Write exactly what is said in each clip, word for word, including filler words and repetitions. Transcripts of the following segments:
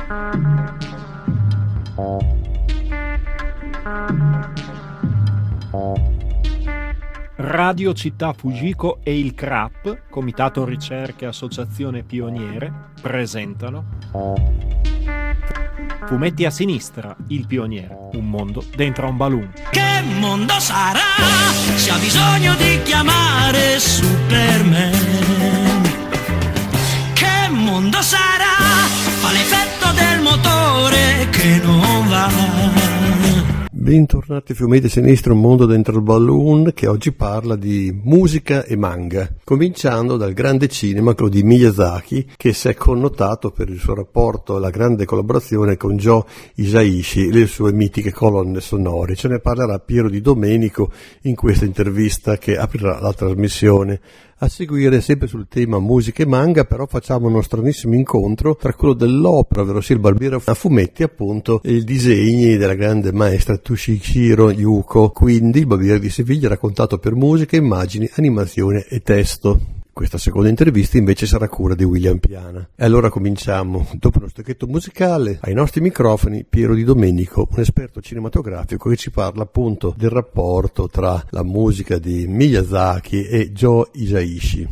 Radio Città Fujiko e il C R A P, Comitato Ricerche Associazione Pioniere, presentano Fumetti a sinistra, il pioniere, un mondo dentro un balloon. Che mondo sarà se ha bisogno di chiamare Superman? Che mondo sarà? Fa l'effetto del motore che non va. Bentornati a Fumetti a sinistra, un mondo dentro il balloon, che oggi parla di musica e manga, cominciando dal grande cinema, quello di Miyazaki, che si è connotato per il suo rapporto alla grande collaborazione con Joe Hisaishi e le sue mitiche colonne sonore. Ce ne parlerà Piero Di Domenico in questa intervista che aprirà la trasmissione. A seguire, sempre sul tema musica e manga, però facciamo uno stranissimo incontro tra quello dell'opera, ovvero il Barbiere a fumetti, appunto, e i disegni della grande maestra Toshihiro Yuko, quindi il Barbiere di Siviglia raccontato per musica, immagini, animazione e testo. Questa seconda intervista invece sarà a cura di William Piana. E allora cominciamo. Dopo uno stacchetto musicale, ai nostri microfoni Piero Di Domenico, un esperto cinematografico che ci parla appunto del rapporto tra la musica di Miyazaki e Joe Hisaishi.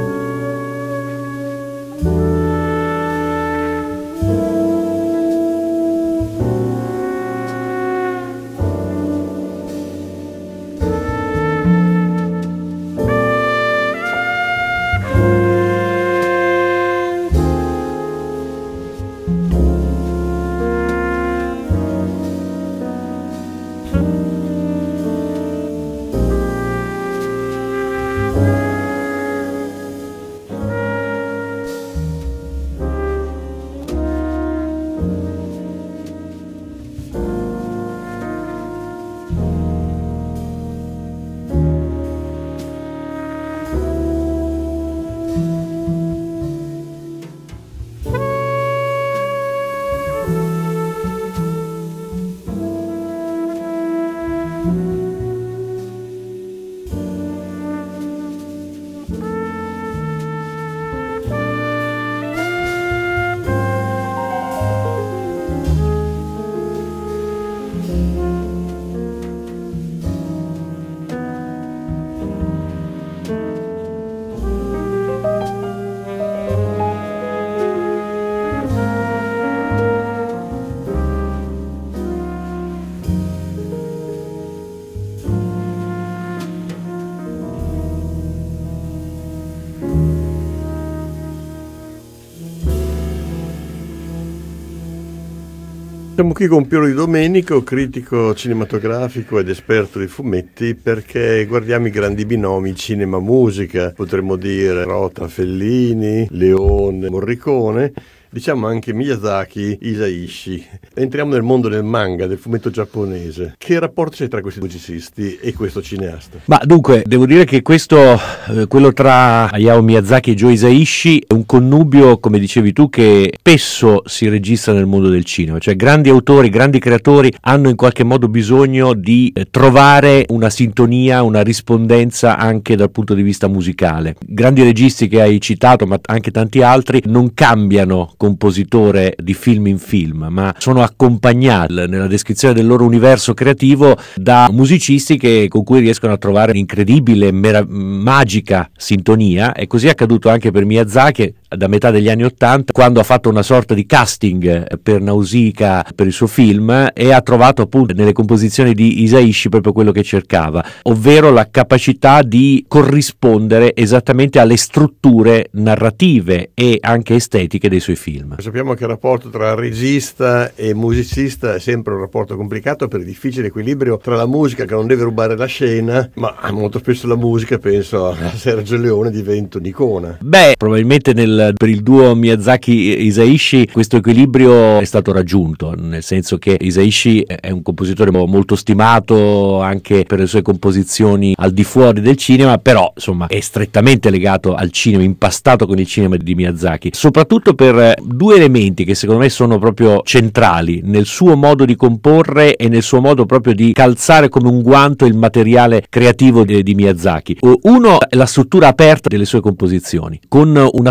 Siamo qui con Piero Di Domenico, critico cinematografico ed esperto di fumetti, perché guardiamo i grandi binomi cinema-musica, potremmo dire Rota, Fellini, Leone, Morricone, diciamo anche Miyazaki, Hisaishi. Entriamo nel mondo del manga, del fumetto giapponese. Che rapporto c'è tra questi musicisti e questo cineasta? Ma dunque, devo dire che questo, eh, quello tra Hayao Miyazaki e Joe Hisaishi è un connubio, come dicevi tu, che spesso si registra nel mondo del cinema. Cioè grandi autori, grandi creatori hanno in qualche modo bisogno di eh, trovare una sintonia, una rispondenza anche dal punto di vista musicale. Grandi registi che hai citato, ma anche tanti altri, non cambiano compositore di film in film, ma sono accompagnati nella descrizione del loro universo creativo da musicisti che, con cui riescono a trovare un'incredibile, mera- magica sintonia. E così è accaduto anche per Miyazaki da metà degli anni Ottanta, quando ha fatto una sorta di casting per Nausicaa, per il suo film, e ha trovato appunto nelle composizioni di Hisaishi proprio quello che cercava, ovvero la capacità di corrispondere esattamente alle strutture narrative e anche estetiche dei suoi film. Sappiamo che il rapporto tra regista e musicista è sempre un rapporto complicato, per il difficile equilibrio tra la musica che non deve rubare la scena, ma molto spesso la musica, penso a Sergio Leone, diventa un'icona. Beh, probabilmente nel per il duo Miyazaki-Hisaishi questo equilibrio è stato raggiunto, nel senso che Hisaishi è un compositore molto stimato anche per le sue composizioni al di fuori del cinema, però insomma è strettamente legato al cinema, impastato con il cinema di Miyazaki, soprattutto per due elementi che secondo me sono proprio centrali nel suo modo di comporre e nel suo modo proprio di calzare come un guanto il materiale creativo di, di Miyazaki. Uno è la struttura aperta delle sue composizioni, con una struttura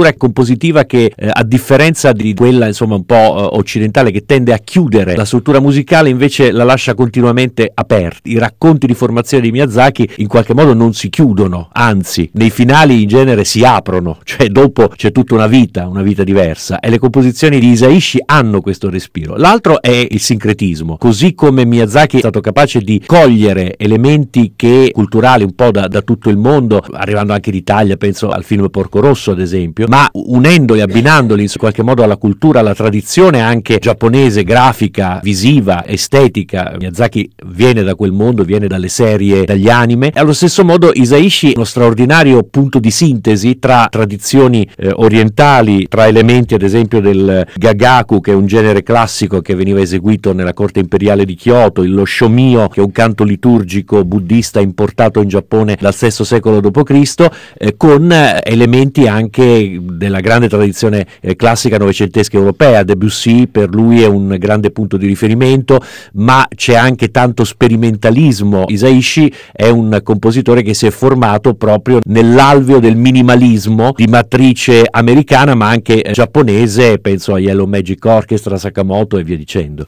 struttura compositiva che eh, a differenza di quella insomma un po' eh, occidentale, che tende a chiudere la struttura musicale, invece la lascia continuamente aperta. I racconti di formazione di Miyazaki in qualche modo non si chiudono, anzi nei finali in genere si aprono, cioè dopo c'è tutta una vita, una vita diversa, e le composizioni di Hisaishi hanno questo respiro. L'altro è il sincretismo, così come Miyazaki è stato capace di cogliere elementi che culturali un po' da, da tutto il mondo, arrivando anche in Italia, penso al film Porco Rosso ad esempio, ma unendoli, abbinandoli in qualche modo alla cultura, alla tradizione anche giapponese, grafica, visiva, estetica. Miyazaki viene da quel mondo, viene dalle serie, dagli anime, e allo stesso modo Hisaishi è uno straordinario punto di sintesi tra tradizioni eh, orientali, tra elementi ad esempio del gagaku, che è un genere classico che veniva eseguito nella corte imperiale di Kyoto, il lo shomio, che è un canto liturgico buddista importato in Giappone dal sesto secolo dopo Cristo, eh, con eh, elementi anche della grande tradizione eh, classica novecentesca europea. Debussy per lui è un grande punto di riferimento, ma c'è anche tanto sperimentalismo. Hisaishi è un compositore che si è formato proprio nell'alveo del minimalismo di matrice americana ma anche eh, giapponese, penso a Yellow Magic Orchestra, Sakamoto e via dicendo.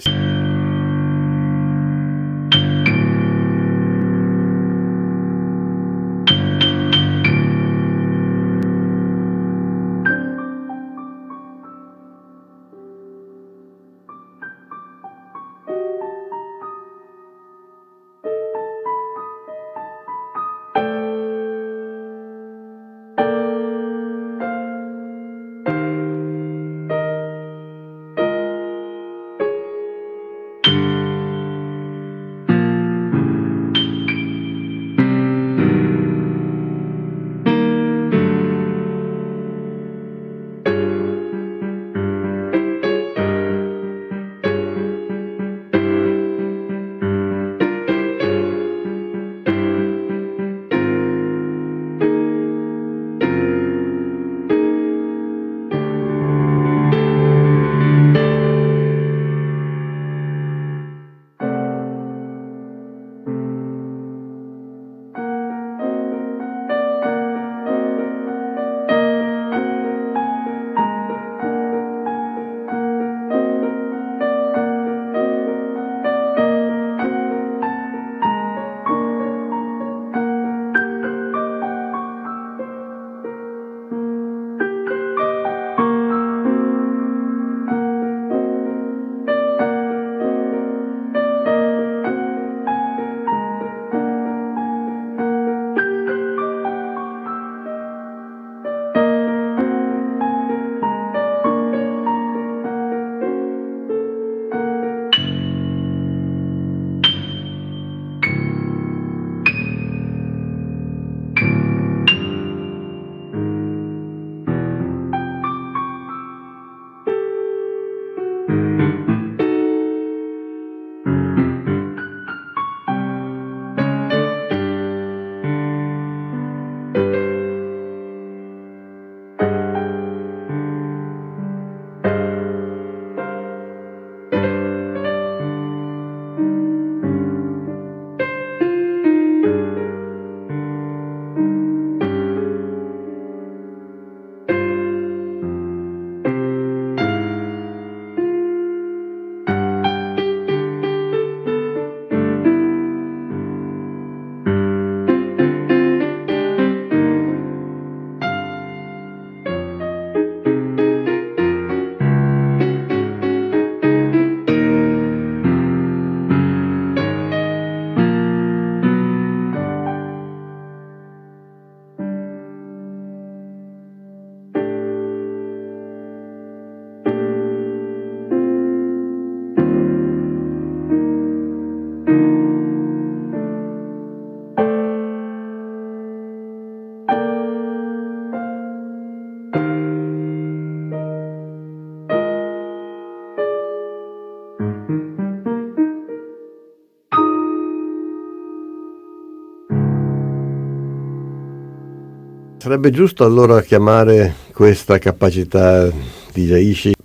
Sarebbe giusto allora chiamare questa capacità di Hisaishi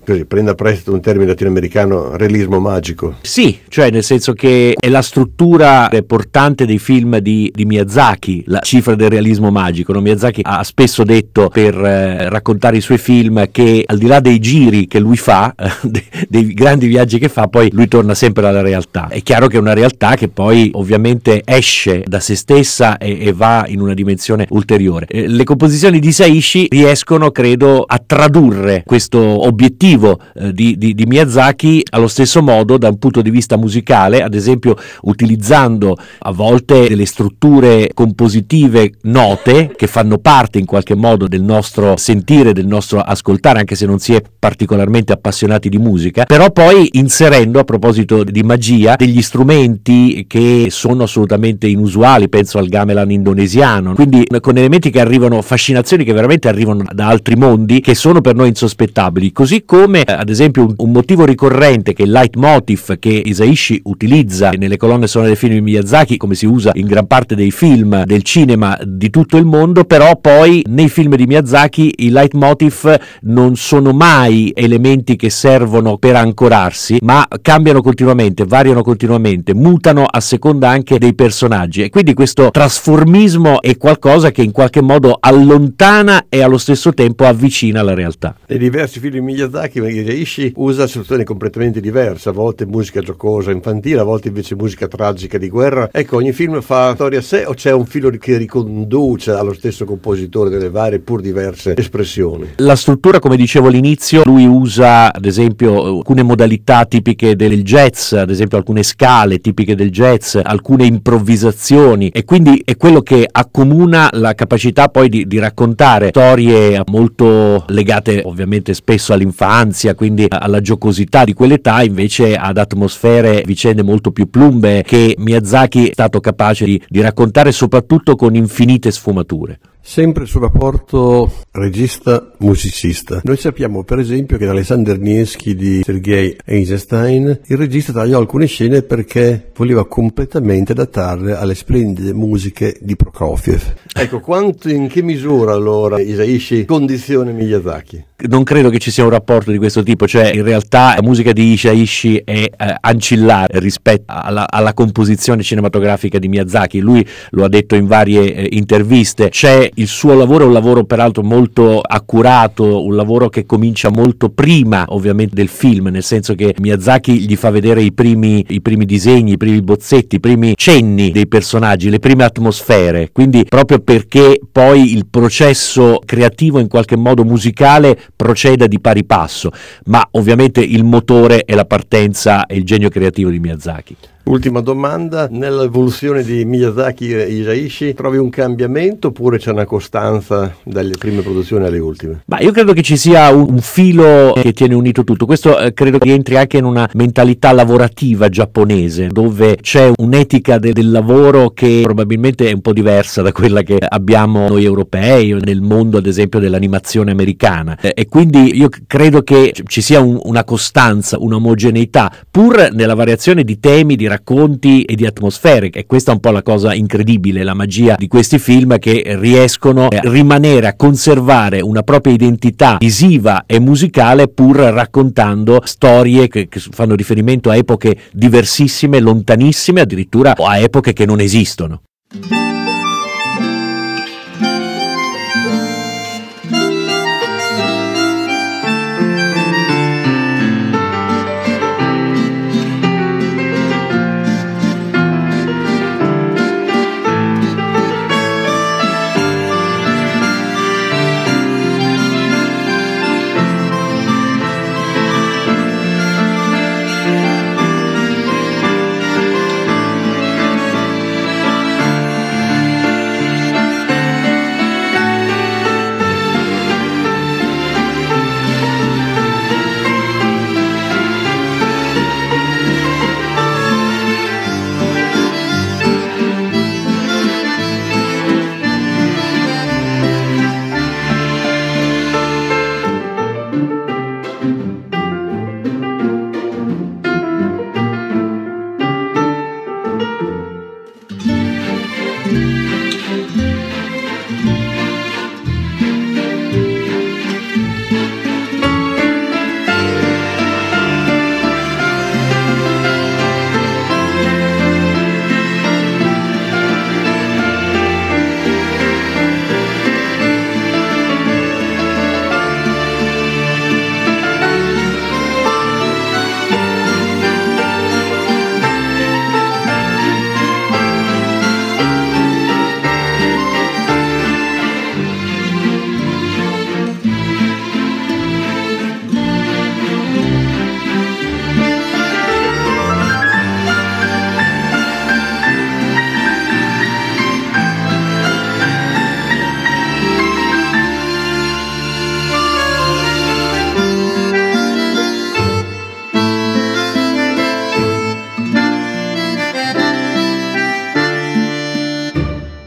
così, prenda a prestito un termine latinoamericano, realismo magico. Sì, cioè nel senso che è la struttura portante dei film di, di Miyazaki, la cifra del realismo magico, no? Miyazaki ha spesso detto per eh, raccontare i suoi film che al di là dei giri che lui fa, eh, dei, dei grandi viaggi che fa, poi lui torna sempre alla realtà. È chiaro che è una realtà che poi ovviamente esce da se stessa e, e va in una dimensione ulteriore. Eh, le composizioni di Hisaishi riescono, credo, a tradurre questo obiettivo eh, di, di, di Miyazaki allo stesso modo da un punto di vista musicale, ad esempio utilizzando a volte delle strutture compositive note che fanno parte in qualche modo del nostro sentire, del nostro ascoltare, anche se non si è particolarmente appassionati di musica, però poi inserendo, a proposito di magia, degli strumenti che sono assolutamente inusuali, penso al gamelan indonesiano, quindi con elementi che arrivano, fascinazioni che veramente arrivano da altri mondi che sono per noi insospettabili, così come ad esempio un, un motivo ricorrente che è il leitmotiv che Hisaishi utilizza nelle colonne sonore dei film di Miyazaki, come si usa in gran parte dei film del cinema di tutto il mondo, però poi nei film di Miyazaki i leitmotiv non sono mai elementi che servono per ancorarsi, ma cambiano continuamente, variano continuamente, mutano a seconda anche dei personaggi, e quindi questo trasformismo è qualcosa che in qualche modo allontana e allo stesso tempo avvicina la realtà. Nei diversi film di Miyazaki Hisaishi usa soluzioni completamente diverse, a volte musica giocosa infantile, a volte invece musica tragica di guerra. Ecco, ogni film fa storia a sé o c'è un filo che riconduce allo stesso compositore delle varie pur diverse espressioni? La struttura, come dicevo all'inizio, lui usa ad esempio alcune modalità tipiche del jazz, ad esempio alcune scale tipiche del jazz, alcune improvvisazioni, e quindi è quello che accomuna la capacità poi di, di raccontare storie molto legate ovviamente spesso all'infanzia, quindi alla giocosità di quell'età, invece ad atmosfere, vicende molto più plumbe che Miyazaki è stato capace di, di raccontare soprattutto con infinite sfumature. Sempre sul rapporto regista-musicista. Noi sappiamo per esempio che in Alexander Nevsky di Sergei Eisenstein il regista tagliò alcune scene perché voleva completamente adattarle alle splendide musiche di Prokofiev. Ecco, quanto, in che misura allora Hisaishi condiziona Miyazaki? Non credo che ci sia un rapporto di questo tipo, cioè in realtà la musica di Hisaishi è eh, ancillare rispetto alla, alla composizione cinematografica di Miyazaki. Lui lo ha detto in varie eh, interviste. C'è il suo lavoro, è un lavoro peraltro molto accurato, un lavoro che comincia molto prima ovviamente del film, nel senso che Miyazaki gli fa vedere i primi, i primi disegni, i primi bozzetti, i primi cenni dei personaggi, le prime atmosfere, quindi proprio perché poi il processo creativo in qualche modo musicale proceda di pari passo, ma ovviamente il motore è la partenza e il genio creativo di Miyazaki. Ultima domanda, nell'evoluzione di Miyazaki e Hisaishi trovi un cambiamento oppure c'è una costanza dalle prime produzioni alle ultime? Ma io credo che ci sia un, un filo che tiene unito tutto. Questo eh, credo che rientri anche in una mentalità lavorativa giapponese, dove c'è un'etica de- del lavoro che probabilmente è un po' diversa da quella che abbiamo noi europei nel mondo ad esempio dell'animazione americana, eh, e quindi io credo che ci sia un, una costanza, un'omogeneità pur nella variazione di temi, di racconti e di atmosfere, e questa è un po' la cosa incredibile, la magia di questi film, che riescono a rimanere, a conservare una propria identità visiva e musicale pur raccontando storie che, che fanno riferimento a epoche diversissime, lontanissime, addirittura a epoche che non esistono.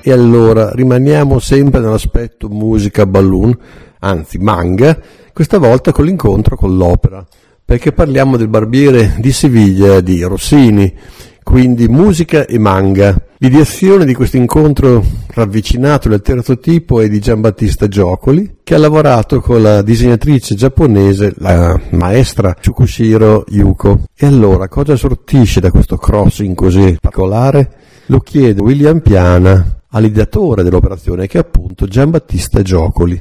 E allora rimaniamo sempre nell'aspetto musica balloon, anzi manga, questa volta con l'incontro con l'opera, perché parliamo del Barbiere di Siviglia di Rossini, quindi musica e manga. L'ideazione di questo incontro ravvicinato del terzo tipo è di Giambattista Giocoli, che ha lavorato con la disegnatrice giapponese, la maestra Tsukushiro Yuko. E allora, cosa sortisce da questo crossing così particolare? Lo chiede William Piana all'ideatore dell'operazione, che è appunto Giambattista Giocoli.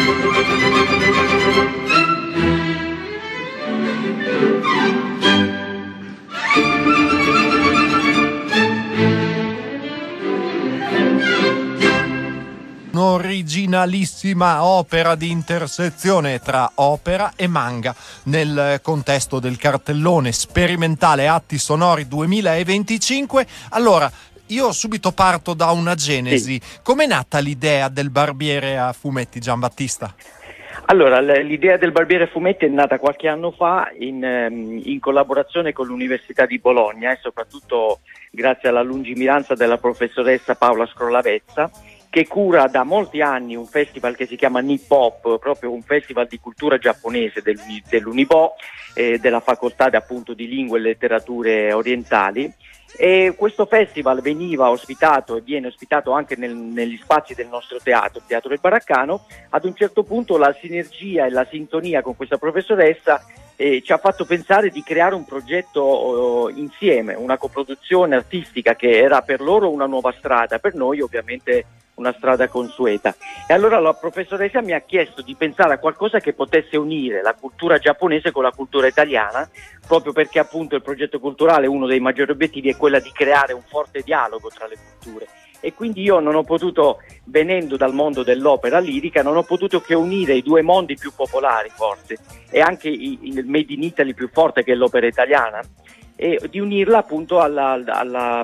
Un'originalissima opera di intersezione tra opera e manga nel contesto del cartellone sperimentale Atti Sonori duemilaventicinque. Allora, io subito parto da una genesi. Sì. Com'è nata l'idea del Barbiere a fumetti, Giambattista? Allora, l'idea del Barbiere a fumetti è nata qualche anno fa in, in collaborazione con l'Università di Bologna e soprattutto grazie alla lungimiranza della professoressa Paola Scrollavezza, che cura da molti anni un festival che si chiama Nippop, proprio un festival di cultura giapponese dell'Uni, dell'Unibo, eh, della facoltà appunto di lingue e letterature orientali. E questo festival veniva ospitato e viene ospitato anche nel, negli spazi del nostro teatro, il Teatro del Baraccano. Ad un certo punto la sinergia e la sintonia con questa professoressa eh, ci ha fatto pensare di creare un progetto oh, insieme, una coproduzione artistica che era per loro una nuova strada, per noi ovviamente una strada consueta. E allora la professoressa mi ha chiesto di pensare a qualcosa che potesse unire la cultura giapponese con la cultura italiana, proprio perché appunto il progetto culturale, uno dei maggiori obiettivi, è quella di creare un forte dialogo tra le culture. E quindi io non ho potuto, venendo dal mondo dell'opera lirica, non ho potuto che unire i due mondi più popolari forse, e anche il Made in Italy più forte, che è l'opera italiana, e di unirla appunto alla, alla,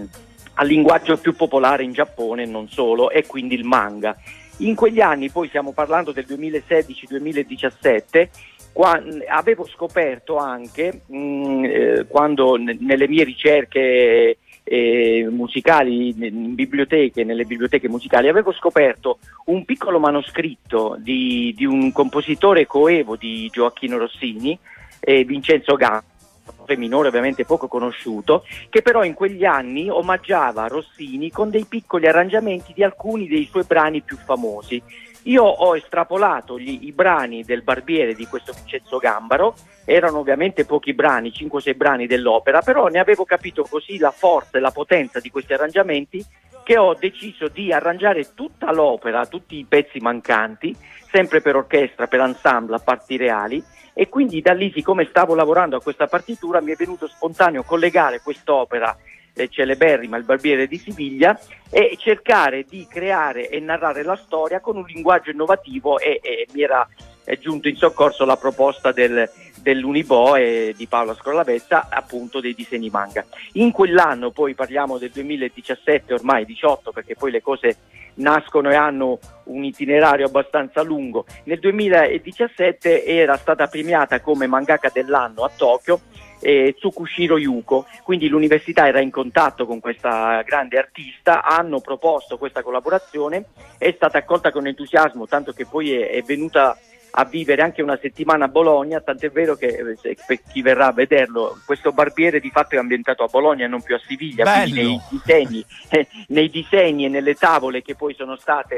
al linguaggio più popolare in Giappone e non solo, e quindi il manga. In quegli anni, poi stiamo parlando del duemilasedici duemiladiciassette, quando avevo scoperto anche, mh, eh, quando n- nelle mie ricerche eh, musicali in biblioteche, nelle biblioteche musicali, avevo scoperto un piccolo manoscritto di, di un compositore coevo di Gioacchino Rossini, eh, Vincenzo Gamba, minore ovviamente poco conosciuto, che però in quegli anni omaggiava Rossini con dei piccoli arrangiamenti di alcuni dei suoi brani più famosi. Io ho estrapolato gli, i brani del Barbiere di questo Vincenzo Gambaro, erano ovviamente pochi brani, cinque o sei brani dell'opera, però ne avevo capito così la forza e la potenza di questi arrangiamenti che ho deciso di arrangiare tutta l'opera, tutti i pezzi mancanti, sempre per orchestra, per ensemble, a parti reali. E quindi da lì, siccome stavo lavorando a questa partitura, mi è venuto spontaneo collegare quest'opera eh, celeberrima, Il Barbiere di Siviglia, e cercare di creare e narrare la storia con un linguaggio innovativo, e, e mi era eh, giunto in soccorso la proposta del, dell'Unibo e di Paola Scrollavezza, appunto dei disegni manga. In quell'anno, poi parliamo del duemiladiciassette, ormai diciotto, perché poi le cose nascono e hanno un itinerario abbastanza lungo. Nel duemiladiciassette era stata premiata come mangaka dell'anno a Tokyo eh, Tsukushiro Yuko, quindi l'università era in contatto con questa grande artista, hanno proposto questa collaborazione, è stata accolta con entusiasmo, tanto che poi è, è venuta a vivere anche una settimana a Bologna, tant'è vero che eh, per chi verrà a vederlo, questo Barbiere di fatto è ambientato a Bologna e non più a Siviglia. Bello. Quindi nei disegni, eh, nei disegni e nelle tavole che poi sono state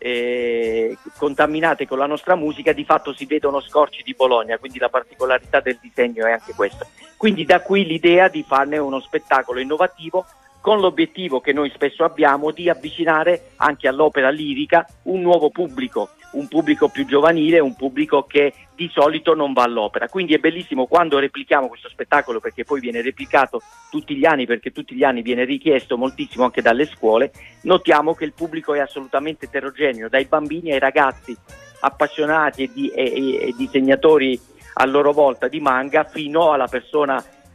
eh, contaminate con la nostra musica, di fatto si vedono scorci di Bologna, quindi la particolarità del disegno è anche questa. Quindi da qui l'idea di farne uno spettacolo innovativo, con l'obiettivo che noi spesso abbiamo di avvicinare anche all'opera lirica un nuovo pubblico, un pubblico più giovanile, un pubblico che di solito non va all'opera. Quindi è bellissimo quando replichiamo questo spettacolo, perché poi viene replicato tutti gli anni, perché tutti gli anni viene richiesto moltissimo anche dalle scuole. Notiamo che il pubblico è assolutamente eterogeneo, dai bambini ai ragazzi appassionati e, di, e, e disegnatori a loro volta di manga, fino alla persona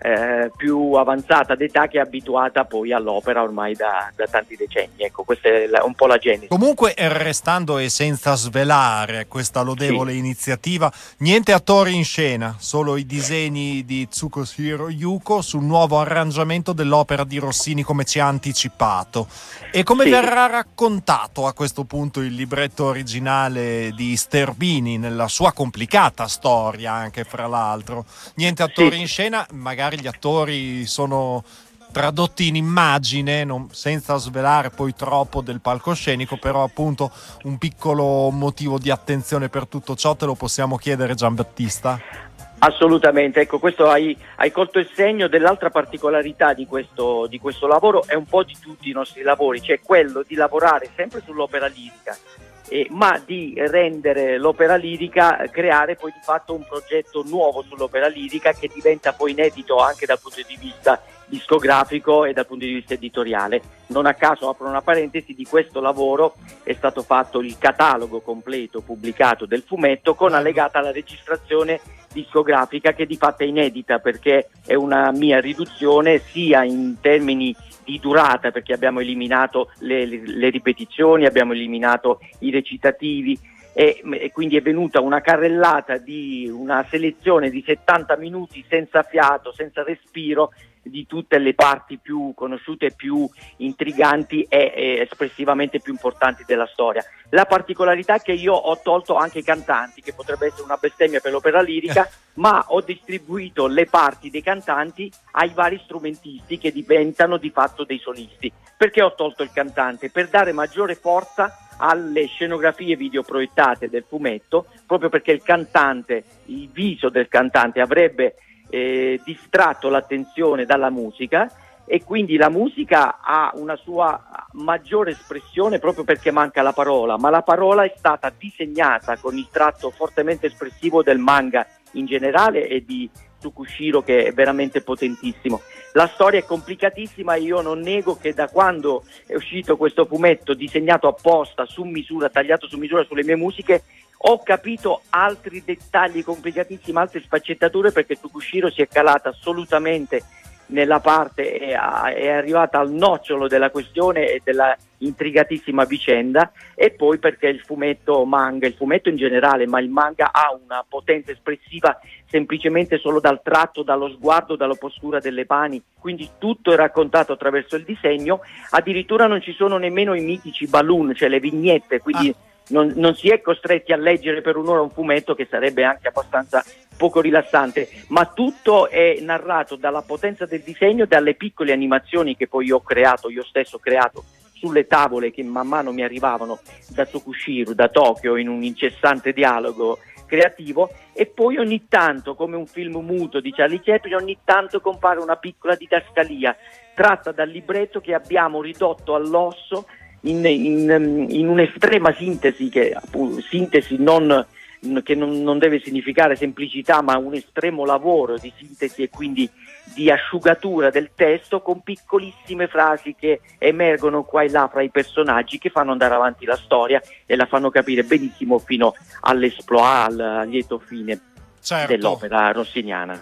eh, più avanzata d'età che è abituata poi all'opera ormai da, da tanti decenni. Ecco, questa è la, un po' la genesi. Comunque, restando e senza svelare questa lodevole Sì. iniziativa, niente attori in scena, solo i disegni di Tsukushiro Yuko sul nuovo arrangiamento dell'opera di Rossini, come ci ha anticipato. E come Sì. verrà raccontato a questo punto il libretto originale di Sterbini nella sua complicata storia, anche fra l'altro? Niente attori Sì. in scena, magari gli attori sono tradotti in immagine, non, senza svelare poi troppo del palcoscenico, però appunto un piccolo motivo di attenzione per tutto ciò te lo possiamo chiedere, Giambattista? Assolutamente, ecco, questo hai, hai colto il segno dell'altra particolarità di questo, di questo lavoro, è un po' di tutti i nostri lavori, cioè quello di lavorare sempre sull'opera lirica, eh, ma di rendere l'opera lirica, creare poi di fatto un progetto nuovo sull'opera lirica che diventa poi inedito anche dal punto di vista discografico e dal punto di vista editoriale. Non a caso, apro una parentesi, di questo lavoro è stato fatto il catalogo completo pubblicato del fumetto con allegata la registrazione discografica, che di fatto è inedita perché è una mia riduzione sia in termini di durata, perché abbiamo eliminato le, le, le ripetizioni, abbiamo eliminato i recitativi e, e quindi è venuta una carrellata di una selezione di settanta minuti senza fiato, senza respiro, di tutte le parti più conosciute, più intriganti e, e espressivamente più importanti della storia. La particolarità è che io ho tolto anche i cantanti, che potrebbe essere una bestemmia per l'opera lirica, ma ho distribuito le parti dei cantanti ai vari strumentisti che diventano di fatto dei solisti. Perché ho tolto il cantante? Per dare maggiore forza alle scenografie videoproiettate del fumetto, proprio perché il cantante, il viso del cantante avrebbe Eh, distratto l'attenzione dalla musica, e quindi la musica ha una sua maggiore espressione proprio perché manca la parola, ma la parola è stata disegnata con il tratto fortemente espressivo del manga in generale e di Tsukushiro, che è veramente potentissimo. La storia è complicatissima e io non nego che da quando è uscito questo fumetto disegnato apposta, su misura, tagliato su misura sulle mie musiche, ho capito altri dettagli complicatissimi, altre sfaccettature, perché Tsukushiro si è calata assolutamente nella parte, è, è arrivata al nocciolo della questione e della intrigatissima vicenda, e poi perché il fumetto manga, il fumetto in generale, ma il manga ha una potenza espressiva semplicemente solo dal tratto, dallo sguardo, dalla postura delle mani, quindi tutto è raccontato attraverso il disegno, addirittura non ci sono nemmeno i mitici balloon, cioè le vignette, quindi ah. Non, non si è costretti a leggere per un'ora un fumetto, che sarebbe anche abbastanza poco rilassante, ma tutto è narrato dalla potenza del disegno, dalle piccole animazioni che poi io ho creato, io stesso ho creato sulle tavole che man mano mi arrivavano da Tsukushiro, da Tokyo, in un incessante dialogo creativo, e poi ogni tanto, come un film muto di Charlie Chaplin, ogni tanto compare una piccola didascalia tratta dal libretto che abbiamo ridotto all'osso In, in, in un'estrema sintesi, che appunto, sintesi non, che non, non deve significare semplicità, ma un estremo lavoro di sintesi e quindi di asciugatura del testo, con piccolissime frasi che emergono qua e là fra i personaggi, che fanno andare avanti la storia e la fanno capire benissimo fino all'esploit, al lieto fine certo. dell'opera rossiniana.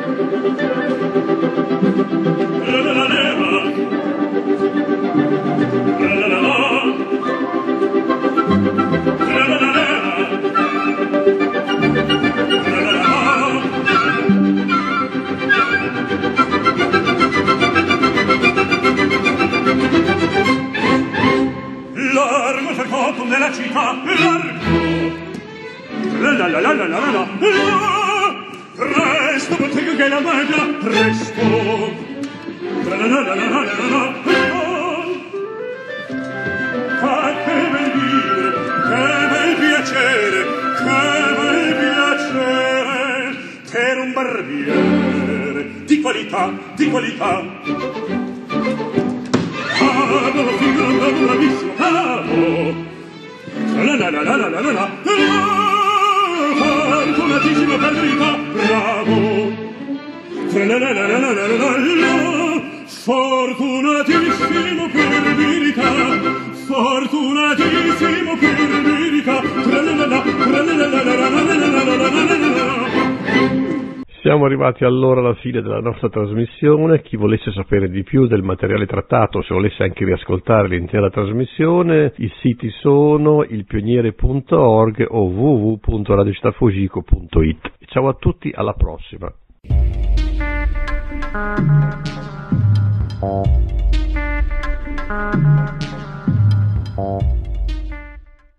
Largo cercato nella città, largo, la la la la la la la, presto bottega che la magia, presto, la la la la la la la la, ah, che bel dire, che bel piacere, che bel piacere, per un barbiere di qualità, di qualità. Bravo, figlio, bravo, bravissimo, bravo. La la la la la la la la. Fortunatissimo per verità, bravo. La la la la la la la la. Fortunatissimo per verità, fortunatissimo per verità. La la la la la la la la la la la la la. Siamo Siamo arrivati allora alla fine della nostra trasmissione. Chi volesse sapere di più del materiale trattato, se volesse anche riascoltare l'intera trasmissione, i siti sono ilpioniere punto org o w w w punto radio città fugico punto it. Ciao a tutti, alla prossima. Thank you.